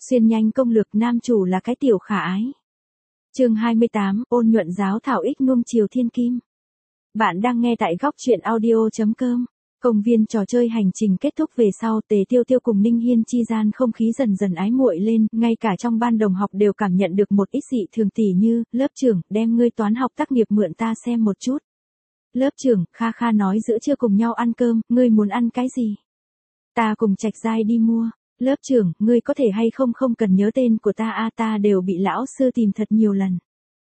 Xuyên nhanh công lược nam chủ là cái tiểu khả ái. Chương 28, ôn nhuận giáo thảo ích nuông chiều thiên kim. Bạn đang nghe tại góc truyện audio.com. Công viên trò chơi hành trình kết thúc về sau, Tề Tiêu Tiêu cùng Ninh Hiên chi gian không khí dần dần ái muội lên, ngay cả trong ban đồng học đều cảm nhận được một ít dị thường tỉ như, lớp trưởng, đem ngươi toán học tác nghiệp mượn ta xem một chút. Lớp trưởng, Kha Kha nói giữa trưa cùng nhau ăn cơm, ngươi muốn ăn cái gì? Ta cùng Trạch Giai đi mua. Lớp trưởng, ngươi có thể hay không cần nhớ tên của ta ta đều bị lão sư tìm thật nhiều lần.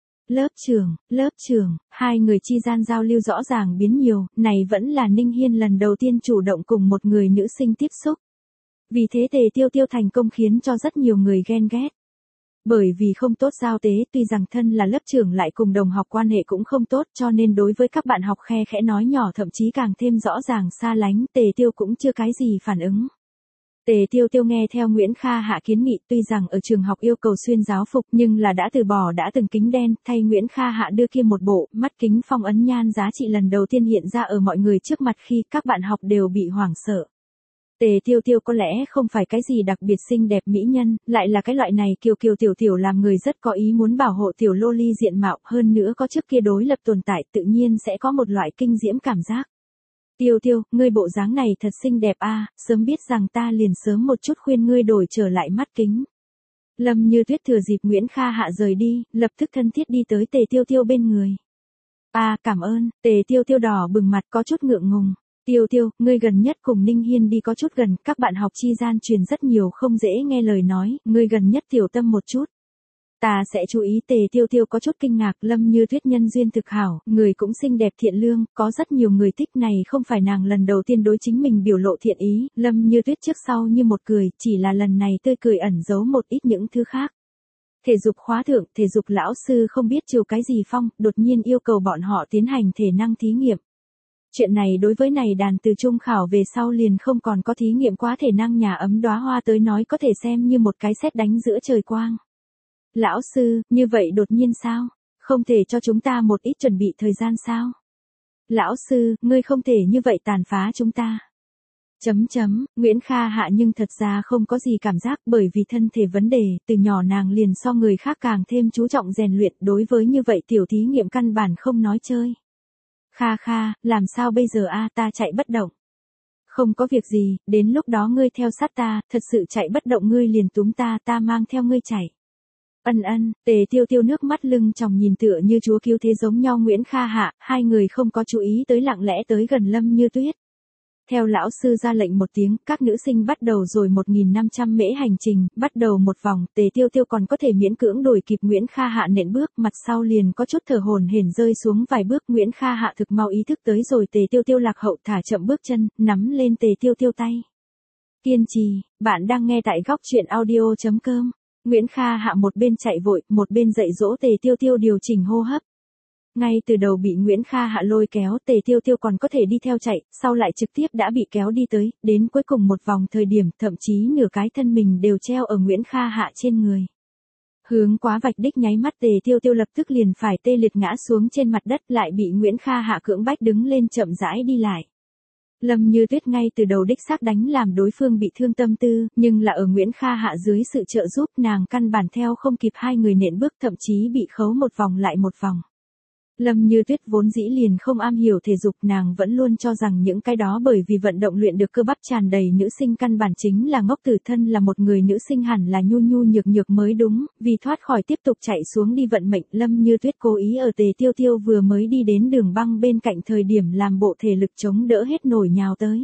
Lớp trưởng, hai người chi gian giao lưu rõ ràng biến nhiều, này vẫn là Ninh Hiên lần đầu tiên chủ động cùng một người nữ sinh tiếp xúc. Vì thế Tề Tiêu Tiêu thành công khiến cho rất nhiều người ghen ghét. Bởi vì không tốt giao tế, tuy rằng thân là lớp trưởng lại cùng đồng học quan hệ cũng không tốt, cho nên đối với các bạn học khe khẽ nói nhỏ thậm chí càng thêm rõ ràng xa lánh, Tề Tiêu cũng chưa cái gì phản ứng. Tề Tiêu Tiêu nghe theo Nguyễn Kha Hạ kiến nghị, tuy rằng ở trường học yêu cầu xuyên giáo phục nhưng là đã từ bỏ đã từng kính đen, thay Nguyễn Kha Hạ đưa kia một bộ mắt kính phong ấn nhan giá trị lần đầu tiên hiện ra ở mọi người trước mặt khi các bạn học đều bị hoảng sợ. Tề Tiêu Tiêu có lẽ không phải cái gì đặc biệt xinh đẹp mỹ nhân, lại là cái loại này kiều kiều tiểu tiểu làm người rất có ý muốn bảo hộ tiểu loli diện mạo, hơn nữa có trước kia đối lập tồn tại, tự nhiên sẽ có một loại kinh diễm cảm giác. Tiêu Tiêu, ngươi bộ dáng này thật xinh đẹp sớm biết rằng ta liền sớm một chút khuyên ngươi đổi trở lại mắt kính. Lâm Như Tuyết thừa dịp Nguyễn Kha Hạ rời đi, lập tức thân thiết đi tới Tề Tiêu Tiêu bên người. Cảm ơn, Tề Tiêu Tiêu đỏ bừng mặt có chút ngượng ngùng. Tiêu Tiêu, ngươi gần nhất cùng Ninh Hiên đi có chút gần, các bạn học chi gian truyền rất nhiều không dễ nghe lời nói, ngươi gần nhất tiểu tâm một chút. Ta sẽ chú ý. Tề Tiêu Tiêu có chút kinh ngạc, Lâm Như Tuyết nhân duyên thực hảo, người cũng xinh đẹp thiện lương, có rất nhiều người thích, này không phải nàng lần đầu tiên đối chính mình biểu lộ thiện ý, Lâm Như Tuyết trước sau như một cười, chỉ là lần này tươi cười ẩn giấu một ít những thứ khác. Thể dục khóa thượng, thể dục lão sư không biết chiều cái gì phong, đột nhiên yêu cầu bọn họ tiến hành thể năng thí nghiệm. Chuyện này đối với này đàn từ trung khảo về sau liền không còn có thí nghiệm quá thể năng nhà ấm đóa hoa tới nói có thể xem như một cái sét đánh giữa trời quang. Lão sư, như vậy đột nhiên sao? Không thể cho chúng ta một ít chuẩn bị thời gian sao? Lão sư, ngươi không thể như vậy tàn phá chúng ta. Nguyễn Kha Hạ nhưng thật ra không có gì cảm giác, bởi vì thân thể vấn đề, từ nhỏ nàng liền so người khác càng thêm chú trọng rèn luyện, đối với như vậy tiểu thí nghiệm căn bản không nói chơi. Kha, làm sao bây giờ ta chạy bất động. Không có việc gì, đến lúc đó ngươi theo sát ta, thật sự chạy bất động ngươi liền túm ta mang theo ngươi chạy. Tề Tiêu Tiêu nước mắt lưng tròng nhìn tựa như chúa cứu thế giống nhau Nguyễn Kha Hạ, hai người không có chú ý tới lặng lẽ tới gần Lâm Như Tuyết. Theo lão sư ra lệnh một tiếng, các nữ sinh bắt đầu rồi 1.500 mễ hành trình, bắt đầu một vòng, Tề Tiêu Tiêu còn có thể miễn cưỡng đuổi kịp Nguyễn Kha Hạ nện bước, mặt sau liền có chút thở hổn hển rơi xuống vài bước, Nguyễn Kha Hạ thực mau ý thức tới rồi, Tề Tiêu Tiêu lạc hậu thả chậm bước chân, nắm lên Tề Tiêu Tiêu tay. Kiên trì, bạn đang nghe tại góc truyện audio.com. Nguyễn Kha Hạ một bên chạy vội, một bên dạy dỗ Tề Tiêu Tiêu điều chỉnh hô hấp. Ngay từ đầu bị Nguyễn Kha Hạ lôi kéo, Tề Tiêu Tiêu còn có thể đi theo chạy, sau lại trực tiếp đã bị kéo đi tới, đến cuối cùng một vòng thời điểm, thậm chí nửa cái thân mình đều treo ở Nguyễn Kha Hạ trên người. Hướng quá vạch đích nháy mắt Tề Tiêu Tiêu lập tức liền phải tê liệt ngã xuống trên mặt đất, lại bị Nguyễn Kha Hạ cưỡng bách đứng lên chậm rãi đi lại. Lâm Như Tuyết ngay từ đầu đích xác đánh làm đối phương bị thương tâm tư, nhưng là ở Nguyễn Kha Hạ dưới sự trợ giúp nàng căn bản theo không kịp hai người nện bước, thậm chí bị khấu một vòng lại một vòng. Lâm Như Tuyết vốn dĩ liền không am hiểu thể dục, nàng vẫn luôn cho rằng những cái đó bởi vì vận động luyện được cơ bắp tràn đầy nữ sinh căn bản chính là ngốc, tử thân là một người nữ sinh hẳn là nhu nhu nhược nhược mới đúng, vì thoát khỏi tiếp tục chạy xuống đi vận mệnh, Lâm Như Tuyết cố ý ở Tề Tiêu Tiêu vừa mới đi đến đường băng bên cạnh thời điểm làm bộ thể lực chống đỡ hết nổi nhào tới.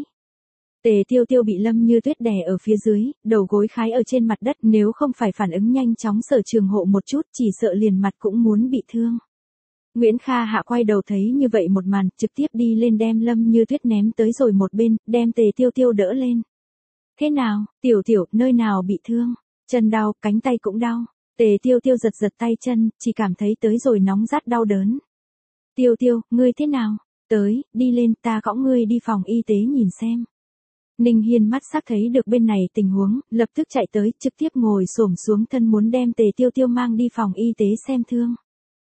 Tề Tiêu Tiêu bị Lâm Như Tuyết đè ở phía dưới, đầu gối khái ở trên mặt đất, nếu không phải phản ứng nhanh chóng Sở Trường hộ một chút, chỉ sợ liền mặt cũng muốn bị thương. Nguyễn Kha Hạ quay đầu thấy như vậy một màn, trực tiếp đi lên đem Lâm Như Tuyết ném tới rồi một bên, đem Tề Tiêu Tiêu đỡ lên. Thế nào, tiểu, nơi nào bị thương? Chân đau, cánh tay cũng đau. Tề Tiêu Tiêu giật tay chân, chỉ cảm thấy tới rồi nóng rát đau đớn. Tiêu, ngươi thế nào? Đi lên, ta cõng ngươi đi phòng y tế nhìn xem. Ninh Hiên mắt sắc thấy được bên này tình huống, lập tức chạy tới, trực tiếp ngồi xổm xuống thân muốn đem Tề Tiêu Tiêu mang đi phòng y tế xem thương.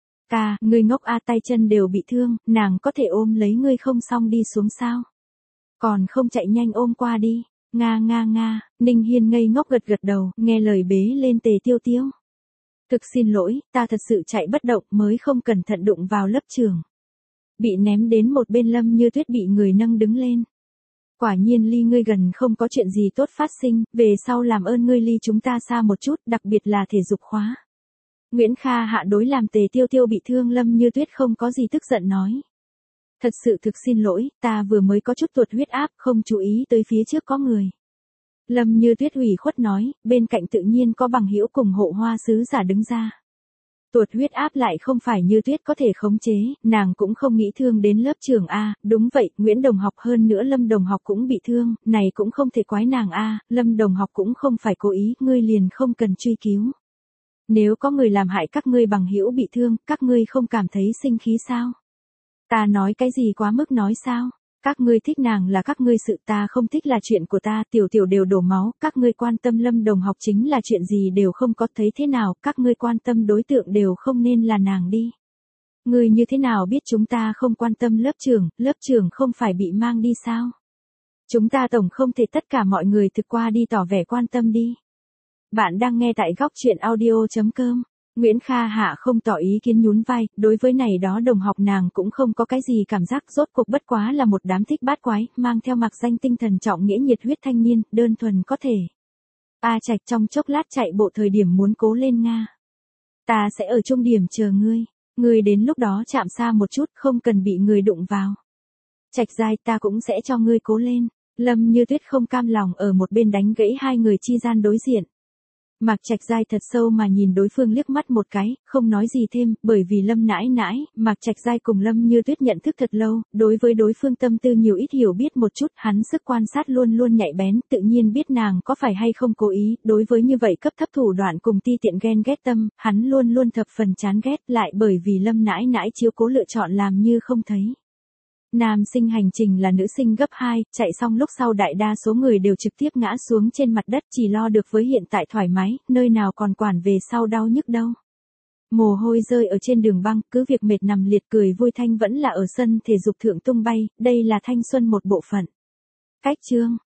Ngươi ngốc tay chân đều bị thương, nàng có thể ôm lấy ngươi không xong đi xuống sao? Còn không chạy nhanh ôm qua đi. Nga nga nga, Ninh Hiên ngây ngốc gật gật đầu, nghe lời bế lên Tề Tiêu Tiêu. Thực xin lỗi, ta thật sự chạy bất động mới không cẩn thận đụng vào lớp trường. Bị ném đến một bên Lâm Như Tuyết bị người nâng đứng lên. Quả nhiên ly ngươi gần không có chuyện gì tốt phát sinh, về sau làm ơn ngươi ly chúng ta xa một chút, đặc biệt là thể dục khóa. Nguyễn Kha Hạ đối làm Tề Tiêu Tiêu bị thương Lâm Như Tuyết không có gì tức giận nói. Thật sự thực xin lỗi, ta vừa mới có chút tuột huyết áp, không chú ý tới phía trước có người. Lâm Như Tuyết ủy khuất nói, bên cạnh tự nhiên có bằng hữu cùng hộ hoa sứ giả đứng ra. Tuột huyết áp lại không phải Như Tuyết có thể khống chế, nàng cũng không nghĩ thương đến lớp trường A, đúng vậy, Nguyễn Đồng học hơn nữa Lâm Đồng học cũng bị thương, này cũng không thể quái nàng A, Lâm Đồng học cũng không phải cố ý, ngươi liền không cần truy cứu. Nếu có người làm hại các ngươi bằng hữu bị thương, các ngươi không cảm thấy sinh khí sao? Ta nói cái gì quá mức nói sao? Các ngươi thích nàng là các ngươi sự, ta không thích là chuyện của ta, tiểu tiểu đều đổ máu, các ngươi quan tâm Lâm Đồng học chính là chuyện gì đều không có, thấy thế nào, các ngươi quan tâm đối tượng đều không nên là nàng đi. Ngươi như thế nào biết chúng ta không quan tâm lớp trưởng không phải bị mang đi sao? Chúng ta tổng không thể tất cả mọi người thực qua đi tỏ vẻ quan tâm đi. Bạn đang nghe tại góc truyện audio.com. Nguyễn Kha Hạ không tỏ ý kiến nhún vai, đối với này đó đồng học nàng cũng không có cái gì cảm giác, rốt cuộc bất quá là một đám thích bát quái, mang theo mặc danh tinh thần trọng nghĩa nhiệt huyết thanh niên, đơn thuần có thể. A Trạch trong chốc lát chạy bộ thời điểm muốn cố lên Nga. Ta sẽ ở trung điểm chờ ngươi, ngươi đến lúc đó chạm xa một chút, không cần bị người đụng vào. Trạch Giai, ta cũng sẽ cho ngươi cố lên. Lâm Như Tuyết không cam lòng ở một bên đánh gãy hai người chi gian đối diện. Mạc Trạch Giai thật sâu mà nhìn đối phương liếc mắt một cái, không nói gì thêm, bởi vì Lâm nãi nãi, Mạc Trạch Giai cùng Lâm Như Tuyết nhận thức thật lâu, đối với đối phương tâm tư nhiều ít hiểu biết một chút, hắn sức quan sát luôn luôn nhạy bén, tự nhiên biết nàng có phải hay không cố ý, đối với như vậy cấp thấp thủ đoạn cùng ti tiện ghen ghét tâm, hắn luôn luôn thập phần chán ghét, lại bởi vì Lâm nãi nãi chiếu cố lựa chọn làm như không thấy. Nam sinh hành trình là nữ sinh gấp 2, chạy xong lúc sau đại đa số người đều trực tiếp ngã xuống trên mặt đất, chỉ lo được với hiện tại thoải mái, nơi nào còn quản về sau đau nhức đâu. Mồ hôi rơi ở trên đường băng, cứ việc mệt nằm liệt cười vui thanh vẫn là ở sân thể dục thượng tung bay, đây là thanh xuân một bộ phận. Cách chương